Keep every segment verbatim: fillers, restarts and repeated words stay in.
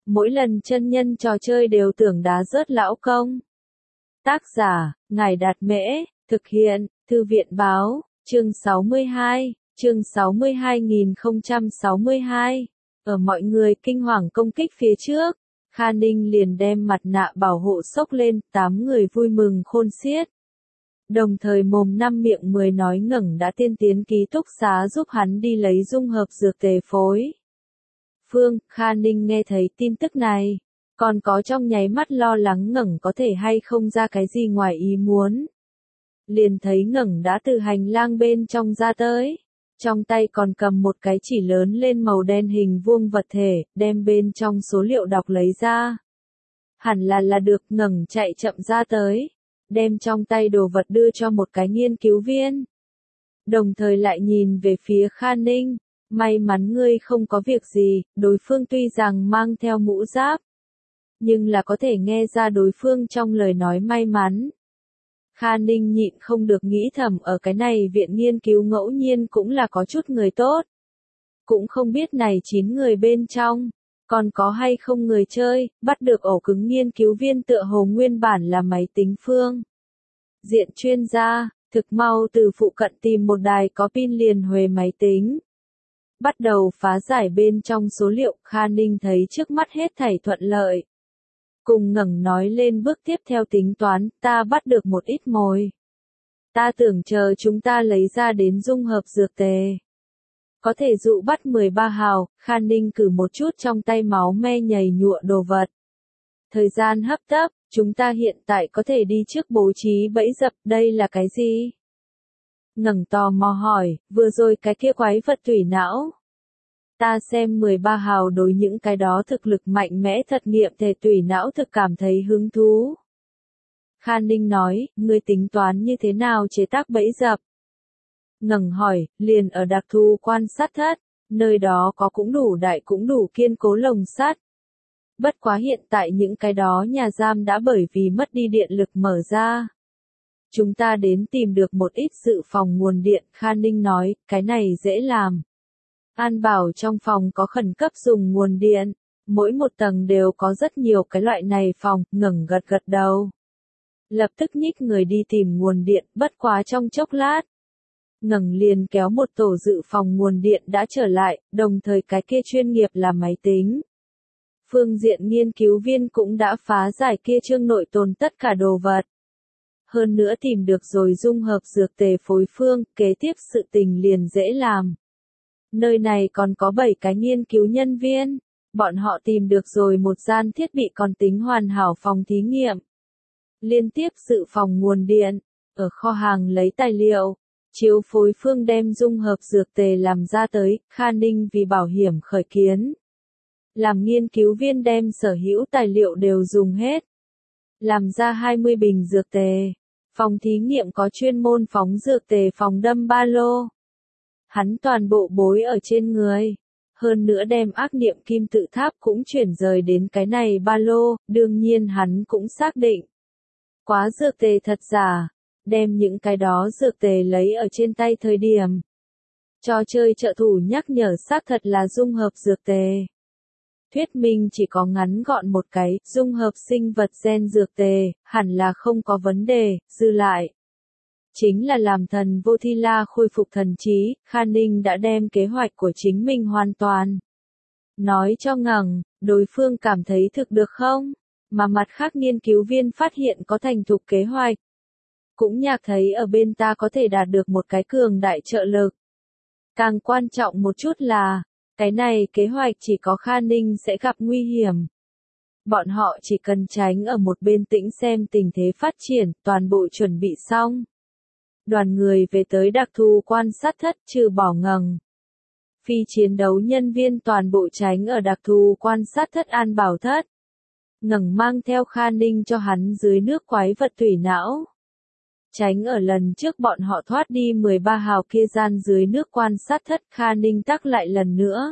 Mỗi lần chân nhân trò chơi đều tưởng đá rớt lão công. Tác giả, Ngài Đạt Mễ, thực hiện, Thư viện Báo, chương sáu mươi hai, chương sáu mươi hai nghìn không trăm sáu mươi hai. Ở mọi người kinh hoàng công kích phía trước, Kha Ninh liền đem mặt nạ bảo hộ xốc lên, tám người vui mừng khôn xiết. Đồng thời mồm năm miệng mười nói ngẩng đã tiên tiến ký túc xá giúp hắn đi lấy dung hợp dược tề phối. Phương, Kha Ninh nghe thấy tin tức này, còn có trong nháy mắt lo lắng ngẩng có thể hay không ra cái gì ngoài ý muốn. Liền thấy ngẩng đã từ hành lang bên trong ra tới, trong tay còn cầm một cái chỉ lớn lên màu đen hình vuông vật thể, đem bên trong số liệu đọc lấy ra. Hẳn là là được, ngẩng chạy chậm ra tới, đem trong tay đồ vật đưa cho một cái nghiên cứu viên. Đồng thời lại nhìn về phía Kha Ninh, may mắn ngươi không có việc gì, đối phương tuy rằng mang theo mũ giáp, nhưng là có thể nghe ra đối phương trong lời nói may mắn. Kha Ninh nhịn không được nghĩ thầm ở cái này viện nghiên cứu ngẫu nhiên cũng là có chút người tốt. Cũng không biết này chín người bên trong, còn có hay không người chơi, bắt được ổ cứng nghiên cứu viên tựa hồ nguyên bản là máy tính phương. Diện chuyên gia, thực mau từ phụ cận tìm một đài có pin liền huề máy tính. Bắt đầu phá giải bên trong số liệu, Kha Ninh thấy trước mắt hết thảy thuận lợi. Cùng ngẩng nói lên bước tiếp theo tính toán, ta bắt được một ít mồi. Ta tưởng chờ chúng ta lấy ra đến dung hợp dược tề. Có thể dụ bắt mười ba hào, Kha Ninh cử một chút trong tay máu me nhầy nhụa đồ vật. Thời gian hấp tấp, chúng ta hiện tại có thể đi trước bố trí bẫy dập, đây là cái gì? Ngẩng tò mò hỏi, vừa rồi cái kia quái vật tủy não. Ta xem mười ba hào đối những cái đó thực lực mạnh mẽ thật nghiệm thể tủy não thực cảm thấy hứng thú. Kha Ninh nói, ngươi tính toán như thế nào chế tác bẫy dập? Ngẩng hỏi, liền ở đặc thù quan sát thất, nơi đó có cũng đủ đại cũng đủ kiên cố lồng sắt. Bất quá hiện tại những cái đó nhà giam đã bởi vì mất đi điện lực mở ra. Chúng ta đến tìm được một ít dự phòng nguồn điện, Kha Ninh nói, cái này dễ làm. An bảo trong phòng có khẩn cấp dùng nguồn điện, mỗi một tầng đều có rất nhiều cái loại này phòng, ngẩng gật gật đầu. Lập tức nhích người đi tìm nguồn điện, bất quá trong chốc lát. Ngẩng liền kéo một tổ dự phòng nguồn điện đã trở lại, đồng thời cái kia chuyên nghiệp là máy tính. Phương diện nghiên cứu viên cũng đã phá giải kia chương nội tồn tất cả đồ vật. Hơn nữa tìm được rồi dung hợp dược tề phối phương, kế tiếp sự tình liền dễ làm. Nơi này còn có bảy cái nghiên cứu nhân viên, bọn họ tìm được rồi một gian thiết bị còn tính hoàn hảo phòng thí nghiệm. Liên tiếp dự phòng nguồn điện, ở kho hàng lấy tài liệu, chiếu phối phương đem dung hợp dược tề làm ra tới, Kha Ninh vì bảo hiểm khởi kiến. Làm nghiên cứu viên đem sở hữu tài liệu đều dùng hết. Làm ra hai mươi bình dược tề. Phòng thí nghiệm có chuyên môn phóng dược tề phòng đâm ba lô. Hắn toàn bộ bối ở trên người. Hơn nữa đem ác niệm kim tự tháp cũng chuyển rời đến cái này ba lô, đương nhiên hắn cũng xác định. Quá dược tề thật giả, đem những cái đó dược tề lấy ở trên tay thời điểm. Trò chơi trợ thủ nhắc nhở xác thật là dung hợp dược tề. Thuyết minh chỉ có ngắn gọn một cái, dung hợp sinh vật gen dược tề, hẳn là không có vấn đề, dư lại. Chính là làm thần vô thi la khôi phục thần trí, Kha Ninh đã đem kế hoạch của chính mình hoàn toàn. Nói cho ngẩng, đối phương cảm thấy thực được không? Mà mặt khác nghiên cứu viên phát hiện có thành thục kế hoạch. Cũng nhạc thấy ở bên ta có thể đạt được một cái cường đại trợ lực. Càng quan trọng một chút là, cái này kế hoạch chỉ có Kha Ninh sẽ gặp nguy hiểm. Bọn họ chỉ cần tránh ở một bên tĩnh xem tình thế phát triển, toàn bộ chuẩn bị xong. Đoàn người về tới đặc thù quan sát thất trừ bỏ ngẩng. Phi chiến đấu nhân viên toàn bộ tránh ở đặc thù quan sát thất an bảo thất. Ngẩng mang theo Kha Ninh cho hắn dưới nước quái vật thủy não. Tránh ở lần trước bọn họ thoát đi mười ba hào kia gian dưới nước quan sát thất, Kha Ninh tắc lại lần nữa.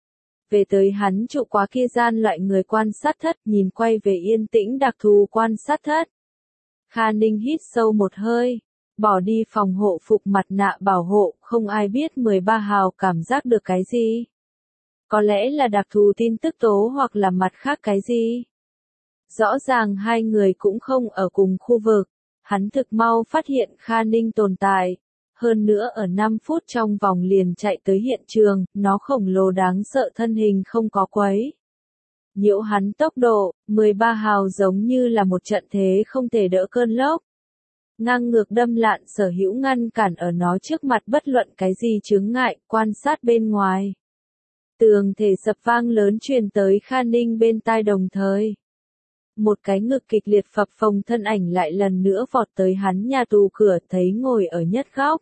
Về tới hắn trụ quá kia gian loại người quan sát thất, nhìn quay về yên tĩnh đặc thù quan sát thất. Kha Ninh hít sâu một hơi, bỏ đi phòng hộ phục mặt nạ bảo hộ, không ai biết mười ba hào cảm giác được cái gì. Có lẽ là đặc thù tin tức tố hoặc là mặt khác cái gì. Rõ ràng hai người cũng không ở cùng khu vực. Hắn thực mau phát hiện Kha Ninh tồn tại. Hơn nữa ở năm phút trong vòng liền chạy tới hiện trường, nó khổng lồ đáng sợ thân hình không có quấy. Nhiễu hắn tốc độ, mười ba hào giống như là một trận thế không thể đỡ cơn lốc. Ngang ngược đâm lạn sở hữu ngăn cản ở nó trước mặt bất luận cái gì chướng ngại, quan sát bên ngoài. Tường thể sập vang lớn truyền tới Kha Ninh bên tai đồng thời. Một cái ngực kịch liệt phập phồng thân ảnh lại lần nữa vọt tới hắn nhà tù cửa thấy ngồi ở nhất góc.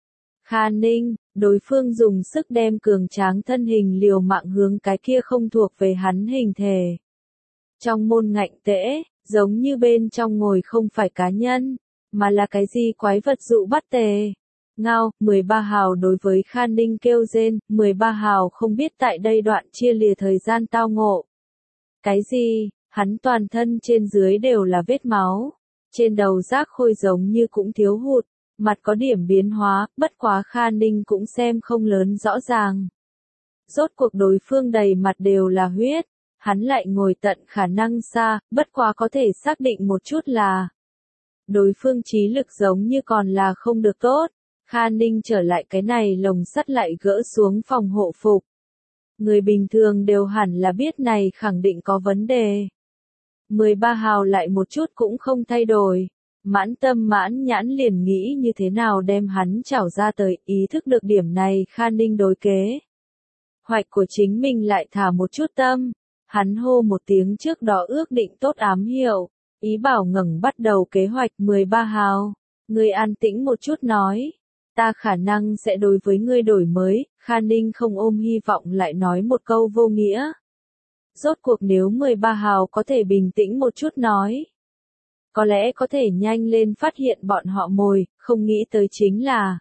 Kha Ninh, đối phương dùng sức đem cường tráng thân hình liều mạng hướng cái kia không thuộc về hắn hình thể. Trong môn ngạnh tễ, giống như bên trong ngồi không phải cá nhân, mà là cái gì quái vật dụ bắt tề. Ngao, mười ba hào đối với Kha Ninh kêu rên, mười ba hào không biết tại đây đoạn chia lìa thời gian tao ngộ. Cái gì, hắn toàn thân trên dưới đều là vết máu, trên đầu rác khôi giống như cũng thiếu hụt, mặt có điểm biến hóa, bất quá Kha Ninh cũng xem không lớn rõ ràng. Rốt cuộc đối phương đầy mặt đều là huyết, hắn lại ngồi tận khả năng xa, bất quá có thể xác định một chút là đối phương trí lực giống như còn là không được tốt. Kha Ninh trở lại cái này lồng sắt lại gỡ xuống phòng hộ phục. Người bình thường đều hẳn là biết này khẳng định có vấn đề. mười ba hào lại một chút cũng không thay đổi. Mãn tâm mãn nhãn liền nghĩ như thế nào đem hắn trảo ra tới, ý thức được điểm này Kha Ninh đối kế. Hoạch của chính mình lại thả một chút tâm. Hắn hô một tiếng trước đó ước định tốt ám hiệu. Ý bảo ngẩng bắt đầu kế hoạch mười ba hào. Người an tĩnh một chút nói. Ta khả năng sẽ đối với ngươi đổi mới, Kha Ninh không ôm hy vọng lại nói một câu vô nghĩa. Rốt cuộc nếu mười ba hào có thể bình tĩnh một chút nói. Có lẽ có thể nhanh lên phát hiện bọn họ mồi, không nghĩ tới chính là.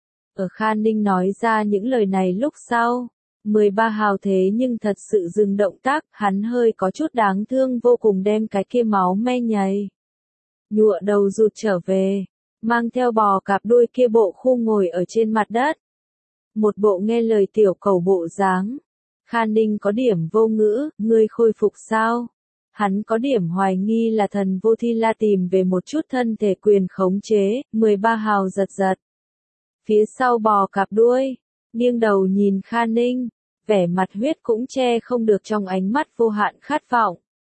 Ở Kha Ninh nói ra những lời này lúc sau. mười ba hào thế nhưng thật sự dừng động tác, hắn hơi có chút đáng thương vô cùng đem cái kia máu me nhầy. Nhụa đầu rụt trở về. Mang theo bò cạp đuôi kia bộ khu ngồi ở trên mặt đất. Một bộ nghe lời tiểu cầu bộ dáng. Kha Ninh có điểm vô ngữ, ngươi khôi phục sao? Hắn có điểm hoài nghi là thần vô thi la tìm về một chút thân thể quyền khống chế, mười ba hào giật giật. Phía sau bò cạp đuôi, nghiêng đầu nhìn Kha Ninh, vẻ mặt huyết cũng che không được trong ánh mắt vô hạn khát vọng.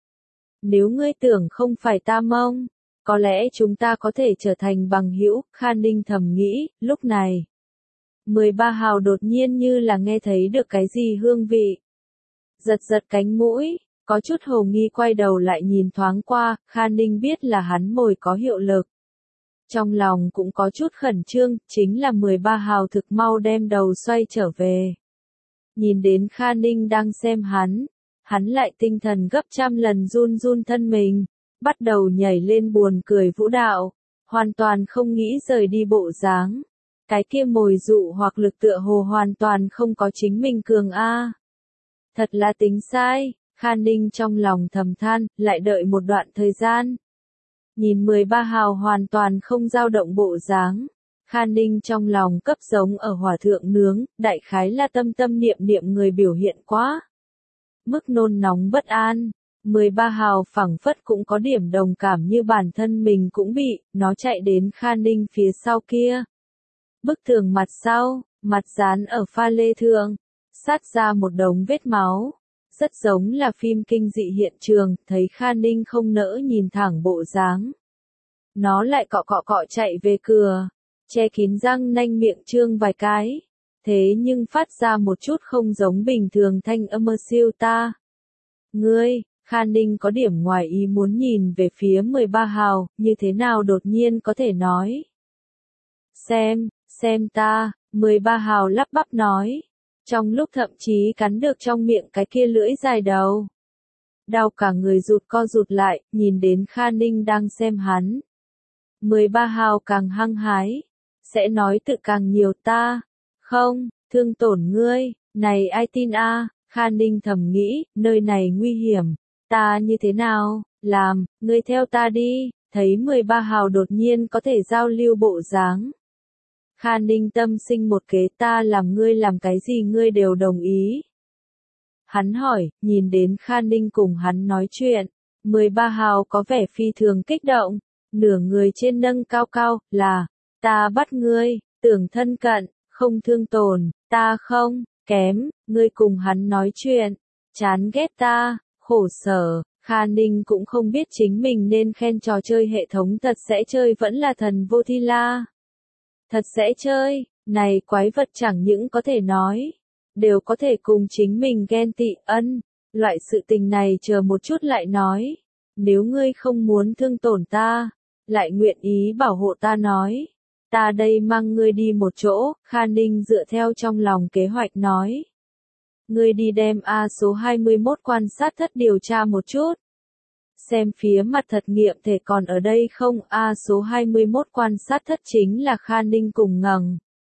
Nếu ngươi tưởng không phải ta mông, có lẽ chúng ta có thể trở thành bằng hữu, Kha Ninh thầm nghĩ, lúc này. mười ba hào đột nhiên như là nghe thấy được cái gì hương vị. Giật giật cánh mũi, có chút hồ nghi quay đầu lại nhìn thoáng qua, Kha Ninh biết là hắn mồi có hiệu lực. Trong lòng cũng có chút khẩn trương, chính là mười ba hào thực mau đem đầu xoay trở về. Nhìn đến Kha Ninh đang xem hắn, hắn lại tinh thần gấp trăm lần run run thân mình. Bắt đầu nhảy lên buồn cười vũ đạo, hoàn toàn không nghĩ rời đi bộ dáng. Cái kia mồi dụ hoặc lực tựa hồ hoàn toàn không có chính mình cường a. Thật là tính sai, Kha Ninh trong lòng thầm than, lại đợi một đoạn thời gian. Nhìn mười ba hào hoàn toàn không dao động bộ dáng. Kha Ninh trong lòng cấp giống ở hỏa thượng nướng, đại khái là tâm tâm niệm niệm người biểu hiện quá. Mức nôn nóng bất an. mười ba hào phẳng phất cũng có điểm đồng cảm như bản thân mình cũng bị, nó chạy đến Kha Ninh phía sau kia. Bức tường mặt sau, mặt dán ở pha lê thượng, sát ra một đống vết máu. Rất giống là phim kinh dị hiện trường, thấy Kha Ninh không nỡ nhìn thẳng bộ dáng. Nó lại cọ cọ cọ chạy về cửa, che kín răng nanh miệng trương vài cái. Thế nhưng phát ra một chút không giống bình thường thanh âm siêu ta. Ngươi! Kha Ninh có điểm ngoài ý muốn nhìn về phía mười ba hào, như thế nào đột nhiên có thể nói. Xem, xem ta, mười ba hào lắp bắp nói. Trong lúc thậm chí cắn được trong miệng cái kia lưỡi dài đầu. Đau cả người rụt co rụt lại, nhìn đến Kha Ninh đang xem hắn. mười ba hào càng hăng hái. Sẽ nói tự càng nhiều ta. Không, thương tổn ngươi, này ai tin a? Kha Ninh thầm nghĩ, nơi này nguy hiểm. Ta như thế nào, làm, ngươi theo ta đi, thấy mười ba hào đột nhiên có thể giao lưu bộ dáng. Kha Ninh tâm sinh một kế ta làm ngươi làm cái gì ngươi đều đồng ý. Hắn hỏi, nhìn đến Kha Ninh cùng hắn nói chuyện. mười ba hào có vẻ phi thường kích động, nửa người trên nâng cao cao, là, ta bắt ngươi, tưởng thân cận, không thương tổn, ta không, kém, ngươi cùng hắn nói chuyện, chán ghét ta, khổ sở. Kha Ninh cũng không biết chính mình nên khen trò chơi hệ thống thật sẽ chơi vẫn là thần vô thi la. Thật sẽ chơi, này quái vật chẳng những có thể nói, đều có thể cùng chính mình ghen tị ân, loại sự tình này chờ một chút lại nói. Nếu ngươi không muốn thương tổn ta, lại nguyện ý bảo hộ ta nói, ta đây mang ngươi đi một chỗ. Kha Ninh dựa theo trong lòng kế hoạch nói. Ngươi đi đem A số hai mươi mốt quan sát thất điều tra một chút. Xem phía mặt thật nghiệm thể còn ở đây không. A số hai mươi mốt quan sát thất chính là Kha Ninh cùng ngầng.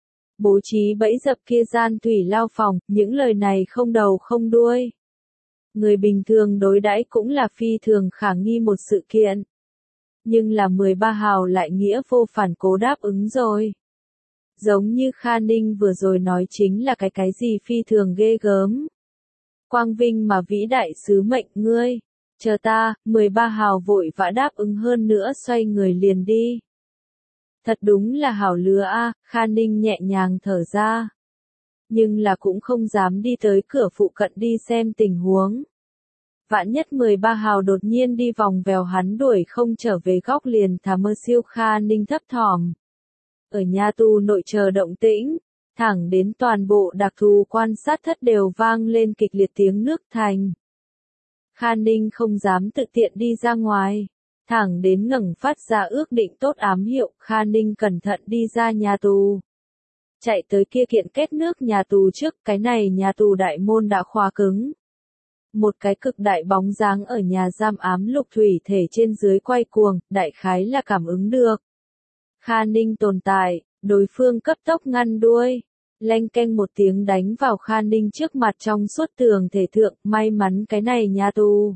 Bố trí bẫy dập kia gian thủy lao phòng, những lời này không đầu không đuôi. Người bình thường đối đãi cũng là phi thường khả nghi một sự kiện. Nhưng là mười ba hào lại nghĩa vô phản cố đáp ứng rồi. Giống như Kha Ninh vừa rồi nói chính là cái cái gì phi thường ghê gớm. Quang vinh mà vĩ đại sứ mệnh ngươi. Chờ ta, mười ba hào vội vã đáp ứng hơn nữa xoay người liền đi. Thật đúng là hảo lứa a, Kha Ninh nhẹ nhàng thở ra. Nhưng là cũng không dám đi tới cửa phụ cận đi xem tình huống. Vạn nhất mười ba hào đột nhiên đi vòng vèo hắn đuổi không trở về góc liền thả mơ siêu. Kha Ninh thấp thỏm. Ở nhà tù nội chờ động tĩnh, thẳng đến toàn bộ đặc thù quan sát thất đều vang lên kịch liệt tiếng nước thành. Kha Ninh không dám tự tiện đi ra ngoài, thẳng đến ngẩng phát ra ước định tốt ám hiệu. Kha Ninh cẩn thận đi ra nhà tù. Chạy tới kia kiện kết nước nhà tù trước, cái này nhà tù đại môn đã khóa cứng. Một cái cực đại bóng dáng ở nhà giam ám lục thủy thể trên dưới quay cuồng, đại khái là cảm ứng được Kha Ninh tồn tại, đối phương cấp tốc ngăn đuôi, leng keng một tiếng đánh vào Kha Ninh trước mặt trong suốt tường thể thượng. May mắn cái này nhà tù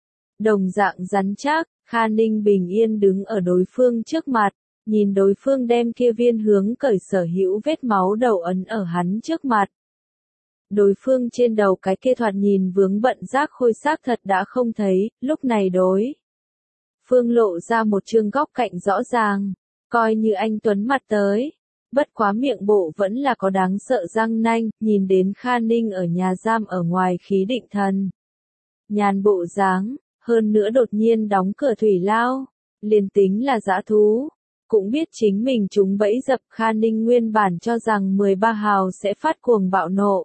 đồng dạng rắn chắc. Kha Ninh bình yên đứng ở đối phương trước mặt, nhìn đối phương đem kia viên hướng cởi sở hữu vết máu đầu ấn ở hắn trước mặt. Đối phương trên đầu cái kia thoạt nhìn vướng bận rác khôi xác thật đã không thấy, lúc này đối phương lộ ra một trương góc cạnh rõ ràng, coi như anh tuấn mặt tới. Bất quá miệng bộ vẫn là có đáng sợ răng nanh, nhìn đến Kha Ninh ở nhà giam ở ngoài khí định thần nhàn bộ dáng, hơn nữa đột nhiên đóng cửa thủy lao, liền tính là dã thú, cũng biết chính mình trúng bẫy dập. Kha Ninh nguyên bản cho rằng mười ba hào sẽ phát cuồng bạo nộ,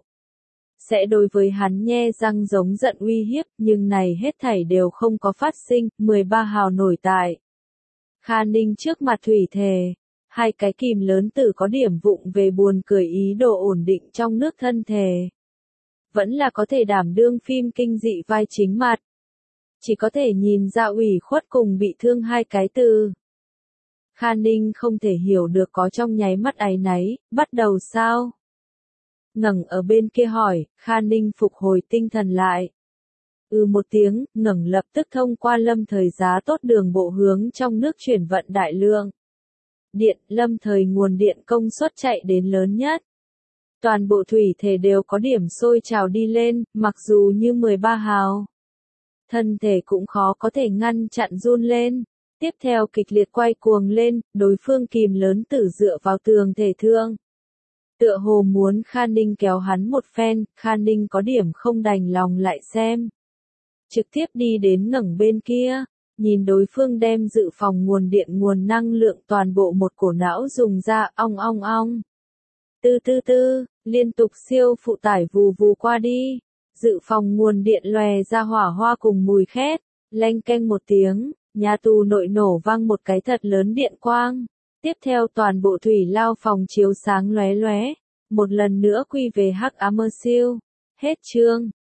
sẽ đối với hắn nhe răng giống giận uy hiếp, nhưng này hết thảy đều không có phát sinh. mười ba hào nổi tại Kha Ninh trước mặt thủy thể, hai cái kìm lớn tử có điểm vụng về buồn cười ý đồ ổn định trong nước thân thể. Vẫn là có thể đảm đương phim kinh dị vai chính mặt. Chỉ có thể nhìn ra ủy khuất cùng bị thương hai cái từ. Kha Ninh không thể hiểu được có trong nháy mắt áy náy, bắt đầu sao? Ngẩng ở bên kia hỏi. Kha Ninh phục hồi tinh thần lại. Ừ một tiếng, ngẩng lập tức thông qua lâm thời giá tốt đường bộ hướng trong nước chuyển vận đại lượng điện. Lâm thời nguồn điện công suất chạy đến lớn nhất. Toàn bộ thủy thể đều có điểm sôi trào đi lên, mặc dù như mười ba hào. Thân thể cũng khó có thể ngăn chặn run lên. Tiếp theo kịch liệt quay cuồng lên, đối phương kìm lớn tử dựa vào tường thể thượng. Tựa hồ muốn Kha Ninh kéo hắn một phen. Kha Ninh có điểm không đành lòng lại xem. Trực tiếp đi đến ngẩng bên kia, nhìn đối phương đem dự phòng nguồn điện nguồn năng lượng toàn bộ một cổ não dùng ra, ong ong ong. Tư tư tư, liên tục siêu phụ tải vù vù qua đi, dự phòng nguồn điện lòe ra hỏa hoa cùng mùi khét, leng keng một tiếng, nhà tù nội nổ vang một cái thật lớn điện quang. Tiếp theo toàn bộ thủy lao phòng chiếu sáng lóe lóe, một lần nữa quy về hắc ám siêu. Hết chương.